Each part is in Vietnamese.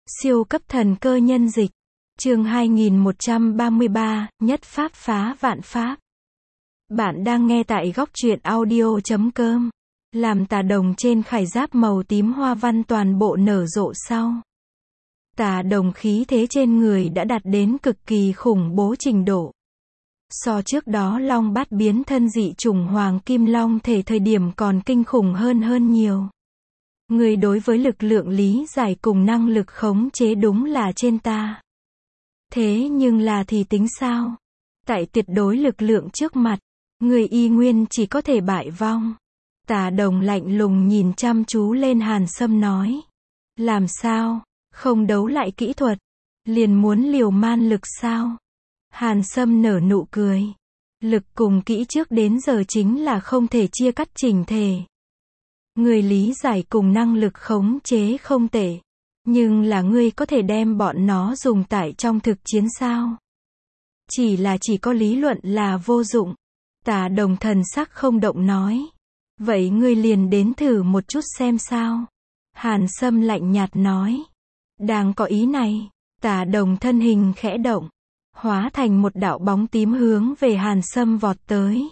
Siêu cấp thần cơ nhân dịch. Chương 2133, nhất pháp phá vạn pháp. Bạn đang nghe tại góc truyện audio.com. Làm tà đồng trên khải giáp màu tím hoa văn toàn bộ nở rộ sau. Tà đồng khí thế trên người đã đạt đến cực kỳ khủng bố trình độ. So trước đó long bát biến thân dị chủng hoàng kim long thể thời điểm còn kinh khủng hơn nhiều. Người đối với lực lượng lý giải cùng năng lực khống chế đúng là trên ta. Thế nhưng là thì tính sao? Tại tuyệt đối lực lượng trước mặt, người y nguyên chỉ có thể bại vong. Tà đồng lạnh lùng nhìn chăm chú lên Hàn Sâm nói. Làm sao? Không đấu lại kỹ thuật. Liền muốn liều man lực sao? Hàn Sâm nở nụ cười. Lực cùng kỹ trước đến giờ chính là không thể chia cắt chỉnh thể. Người lý giải cùng năng lực khống chế không tệ. Nhưng là ngươi có thể đem bọn nó dùng tại trong thực chiến sao? Chỉ có lý luận là vô dụng. Tà đồng thần sắc không động nói. Vậy ngươi liền đến thử một chút xem sao? Hàn Sâm lạnh nhạt nói. Đang có ý này. Tà đồng thân hình khẽ động. Hóa thành một đạo bóng tím hướng về Hàn Sâm vọt tới.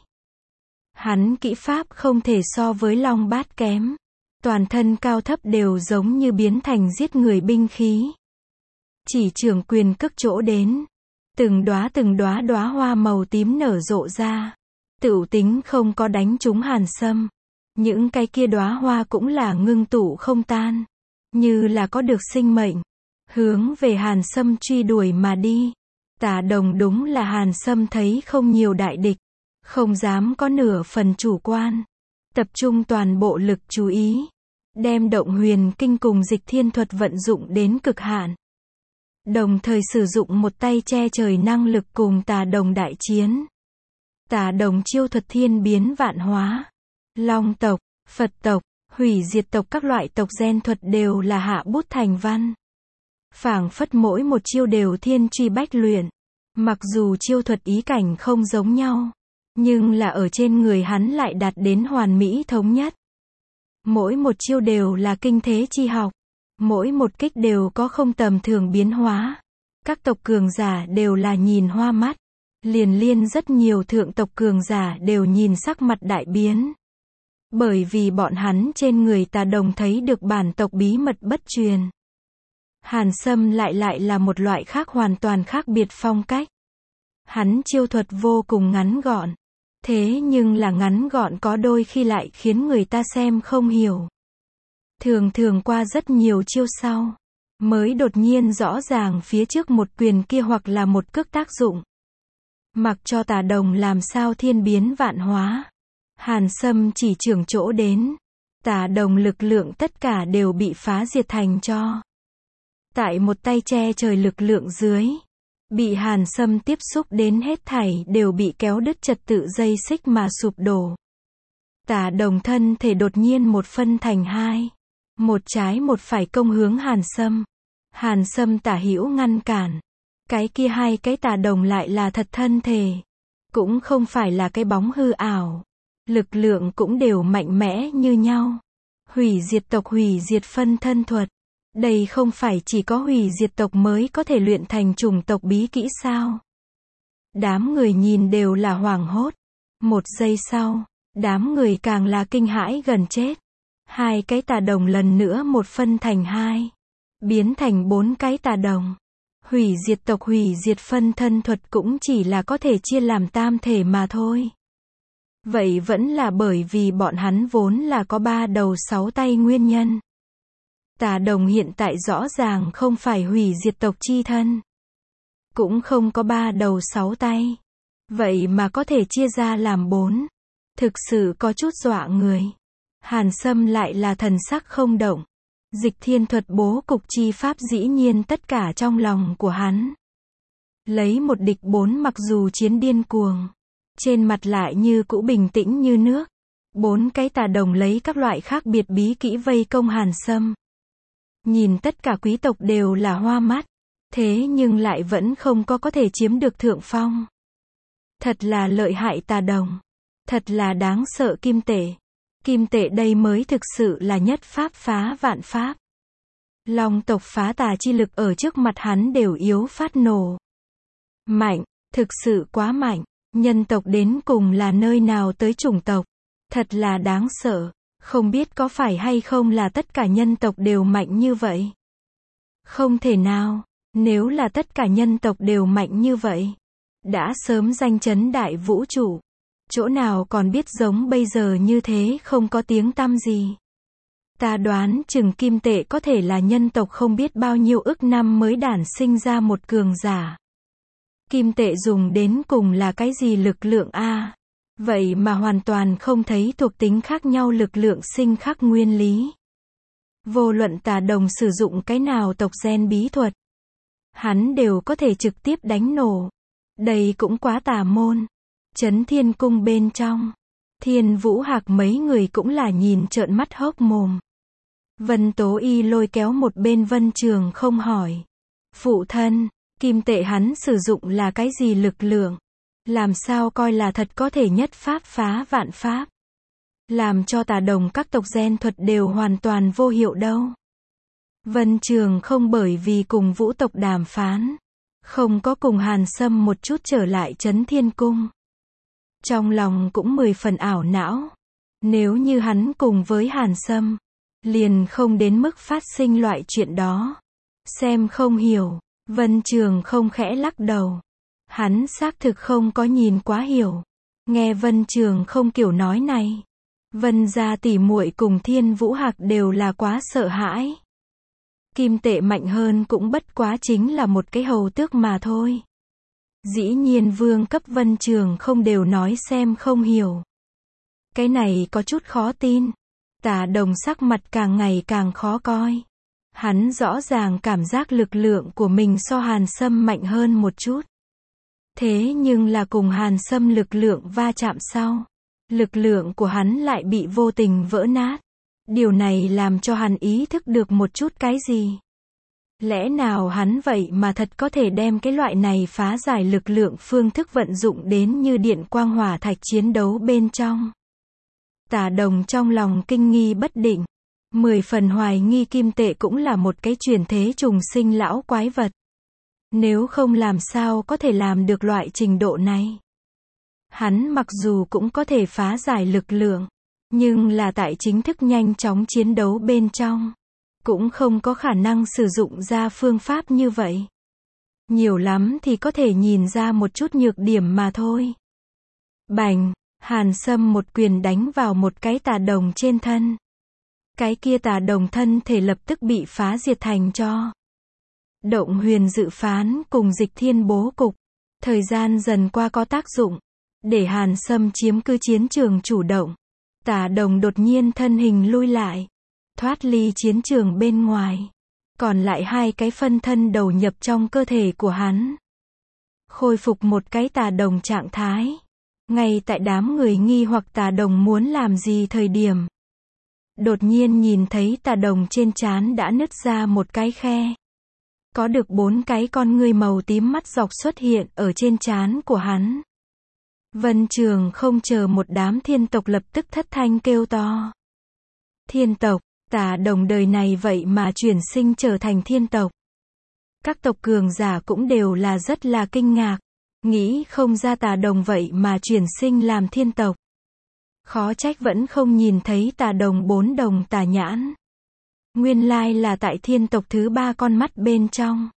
Hắn kỹ pháp không thể so với long bát kém. Toàn thân cao thấp đều giống như biến thành giết người binh khí. Chỉ trường quyền cước chỗ đến. Từng đóa đóa hoa màu tím nở rộ ra. Tựu tính không có đánh trúng Hàn Sâm. Những cái kia đóa hoa cũng là ngưng tụ không tan. Như là có được sinh mệnh. Hướng về Hàn Sâm truy đuổi mà đi. Tà đồng đúng là Hàn Sâm thấy không nhiều đại địch. Không dám có nửa phần chủ quan. Tập trung toàn bộ lực chú ý. Đem động huyền kinh cùng dịch thiên thuật vận dụng đến cực hạn. Đồng thời sử dụng một tay che trời năng lực cùng tà đồng đại chiến. Tà đồng chiêu thuật thiên biến vạn hóa. Long tộc, Phật tộc, hủy diệt tộc các loại tộc gen thuật đều là hạ bút thành văn. Phảng phất mỗi một chiêu đều thiên truy bách luyện. Mặc dù chiêu thuật ý cảnh không giống nhau. Nhưng là ở trên người hắn lại đạt đến hoàn mỹ thống nhất. Mỗi một chiêu đều là kinh thế chi học. Mỗi một kích đều có không tầm thường biến hóa. Các tộc cường giả đều là nhìn hoa mắt. Liền liên rất nhiều thượng tộc cường giả đều nhìn sắc mặt đại biến. Bởi vì bọn hắn trên người tà đồng thấy được bản tộc bí mật bất truyền. Hàn Sâm lại là một loại khác hoàn toàn khác biệt phong cách. Hắn chiêu thuật vô cùng ngắn gọn. Thế nhưng là ngắn gọn có đôi khi lại khiến người ta xem không hiểu. Thường qua rất nhiều chiêu sau, mới đột nhiên rõ ràng phía trước một quyền kia hoặc là một cước tác dụng. Mặc cho tà đồng làm sao thiên biến vạn hóa. Hàn Sâm chỉ trưởng chỗ đến. Tà đồng lực lượng tất cả đều bị phá diệt thành tro. Tại một tay che trời lực lượng dưới. Bị Hàn Sâm tiếp xúc đến hết thảy đều bị kéo đứt trật tự dây xích mà sụp đổ. Tà đồng thân thể đột nhiên một phân thành hai. Một trái một phải công hướng Hàn Sâm. Hàn Sâm tả hữu ngăn cản. Cái kia hai cái tà đồng lại là thật thân thể. Cũng không phải là cái bóng hư ảo. Lực lượng cũng đều mạnh mẽ như nhau. Hủy diệt tộc hủy diệt phân thân thuật. Đây không phải chỉ có hủy diệt tộc mới có thể luyện thành chủng tộc bí kỹ sao? Đám người nhìn đều là hoảng hốt. Một giây sau, đám người càng là kinh hãi gần chết. Hai cái tà đồng lần nữa một phân thành hai. Biến thành bốn cái tà đồng. Hủy diệt tộc hủy diệt phân thân thuật cũng chỉ là có thể chia làm tam thể mà thôi. Vậy vẫn là bởi vì bọn hắn vốn là có 3 đầu 6 tay nguyên nhân. Tà đồng hiện tại rõ ràng không phải hủy diệt tộc chi thân. Cũng không có 3 đầu 6 tay. Vậy mà có thể chia ra làm 4. Thực sự có chút dọa người. Hàn Sâm lại là thần sắc không động. Dịch thiên thuật bố cục chi pháp dĩ nhiên tất cả trong lòng của hắn. Lấy một địch 4 mặc dù chiến điên cuồng. Trên mặt lại như cũ bình tĩnh như nước. 4 cái tà đồng lấy các loại khác biệt bí kỹ vây công Hàn Sâm. Nhìn tất cả quý tộc đều là hoa mắt. Thế nhưng lại vẫn không có thể chiếm được thượng phong. Thật là lợi hại tà đồng. Thật là đáng sợ kim tệ. Kim tệ đây mới thực sự là nhất pháp phá vạn pháp. Long tộc phá tà chi lực ở trước mặt hắn đều yếu phát nổ. Mạnh, thực sự quá mạnh. Nhân tộc đến cùng là nơi nào tới chủng tộc? Thật là đáng sợ. Không biết có phải hay không là tất cả nhân tộc đều mạnh như vậy? Không thể nào. Nếu là tất cả nhân tộc đều mạnh như vậy, đã sớm danh chấn đại vũ trụ. Chỗ nào còn biết giống bây giờ như thế không có tiếng tăm gì. Ta đoán chừng kim tệ có thể là nhân tộc không biết bao nhiêu ức năm mới đản sinh ra một cường giả. Kim tệ dùng đến cùng là cái gì lực lượng a? Vậy mà hoàn toàn không thấy thuộc tính khác nhau lực lượng sinh khắc nguyên lý. Vô luận Tà Đồng sử dụng cái nào tộc gen bí thuật, hắn đều có thể trực tiếp đánh nổ. Đây cũng quá tà môn. Chấn Thiên Cung bên trong, Thiên Vũ Hạc mấy người cũng là nhìn trợn mắt hốc mồm. Vân Tố Y lôi kéo một bên Vân Trường không hỏi. Phụ thân, kim tệ hắn sử dụng là cái gì lực lượng? Làm sao coi là thật có thể nhất pháp phá vạn pháp? Làm cho Tà Đồng các tộc gen thuật đều hoàn toàn vô hiệu đâu. Vân Trường không bởi vì cùng Vũ tộc đàm phán, không có cùng Hàn Sâm một chút trở lại Chấn Thiên Cung. Trong lòng cũng 10 phần ảo não. Nếu như hắn cùng với Hàn Sâm, liền không đến mức phát sinh loại chuyện đó. Xem không hiểu, Vân Trường không khẽ lắc đầu. Hắn xác thực không có nhìn quá hiểu. Nghe Vân Trường không kiểu nói này, Vân gia tỷ muội cùng Thiên Vũ Hạc đều là quá sợ hãi. Kim tệ mạnh hơn cũng bất quá chính là một cái hầu tước mà thôi. Dĩ nhiên vương cấp Vân Trường không đều nói xem không hiểu. Cái này có chút khó tin. Tà Đồng sắc mặt càng ngày càng khó coi. Hắn rõ ràng cảm giác lực lượng của mình so Hàn Sâm mạnh hơn một chút. Thế nhưng là cùng Hàn Sâm lực lượng va chạm sau, lực lượng của hắn lại bị vô tình vỡ nát. Điều này làm cho hắn ý thức được một chút cái gì. Lẽ nào hắn vậy mà thật có thể đem cái loại này phá giải lực lượng phương thức vận dụng đến như điện quang hỏa thạch chiến đấu bên trong. Tà Đồng trong lòng kinh nghi bất định. 10 phần hoài nghi kim tệ cũng là một cái chuyển thế trùng sinh lão quái vật. Nếu không làm sao có thể làm được loại trình độ này. Hắn mặc dù cũng có thể phá giải lực lượng, nhưng là tại chính thức nhanh chóng chiến đấu bên trong, cũng không có khả năng sử dụng ra phương pháp như vậy. Nhiều lắm thì có thể nhìn ra một chút nhược điểm mà thôi. Bành, Hàn Sâm một quyền đánh vào một cái Tà Đồng trên thân. Cái kia Tà Đồng thân thể lập tức bị phá diệt thành tro. Động huyền dự phán cùng dịch thiên bố cục. Thời gian dần qua có tác dụng. Để Hàn Sâm chiếm cứ chiến trường chủ động. Tà Đồng đột nhiên thân hình lui lại. Thoát ly chiến trường bên ngoài. Còn lại hai cái phân thân đầu nhập trong cơ thể của hắn. Khôi phục một cái Tà Đồng trạng thái. Ngay tại đám người nghi hoặc Tà Đồng muốn làm gì thời điểm. Đột nhiên nhìn thấy Tà Đồng trên trán đã nứt ra một cái khe. Có được 4 cái con ngươi màu tím mắt dọc xuất hiện ở trên trán của hắn. Vân Trường không chờ một đám thiên tộc lập tức thất thanh kêu to. Thiên tộc, Tà Đồng đời này vậy mà chuyển sinh trở thành thiên tộc. Các tộc cường giả cũng đều là rất là kinh ngạc. Nghĩ không ra Tà Đồng vậy mà chuyển sinh làm thiên tộc. Khó trách vẫn không nhìn thấy Tà Đồng 4 đồng tà nhãn. Nguyên lai là tại thiên tộc thứ 3 con mắt bên trong.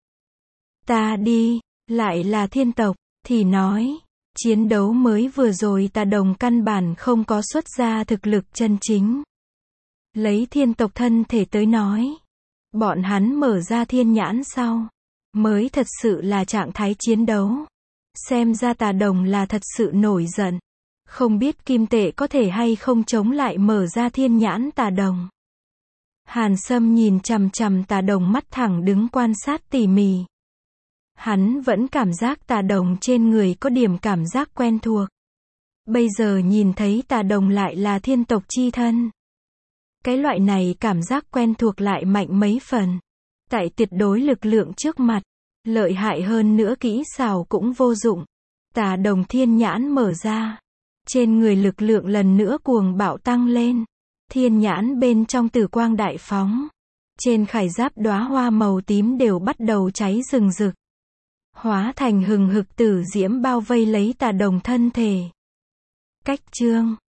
Ta đi, lại là thiên tộc, thì nói, chiến đấu mới vừa rồi Tà Đồng căn bản không có xuất ra thực lực chân chính. Lấy thiên tộc thân thể tới nói, bọn hắn mở ra thiên nhãn sau, mới thật sự là trạng thái chiến đấu. Xem ra Tà Đồng là thật sự nổi giận. Không biết kim tệ có thể hay không chống lại mở ra thiên nhãn Tà Đồng. Hàn Sâm nhìn chằm chằm Tà Đồng mắt thẳng đứng quan sát tỉ mỉ. Hắn vẫn cảm giác Tà Đồng trên người có điểm cảm giác quen thuộc. Bây giờ nhìn thấy Tà Đồng lại là thiên tộc chi thân. Cái loại này cảm giác quen thuộc lại mạnh mấy phần. Tại tuyệt đối lực lượng trước mặt, lợi hại hơn nữa kỹ xảo cũng vô dụng. Tà Đồng thiên nhãn mở ra. Trên người lực lượng lần nữa cuồng bạo tăng lên. Thiên nhãn bên trong tử quang đại phóng. Trên khải giáp đóa hoa màu tím đều bắt đầu cháy rừng rực. Hóa thành hừng hực tử diễm bao vây lấy Tà Đồng thân thể. Cách chương